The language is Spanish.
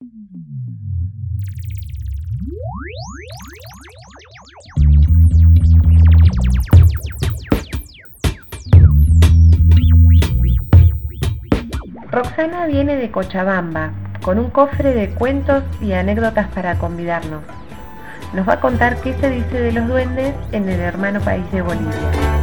Roxana viene de Cochabamba, con un cofre de cuentos y anécdotas para convidarnos. Nos va a contar qué se dice de los duendes en el hermano país de Bolivia.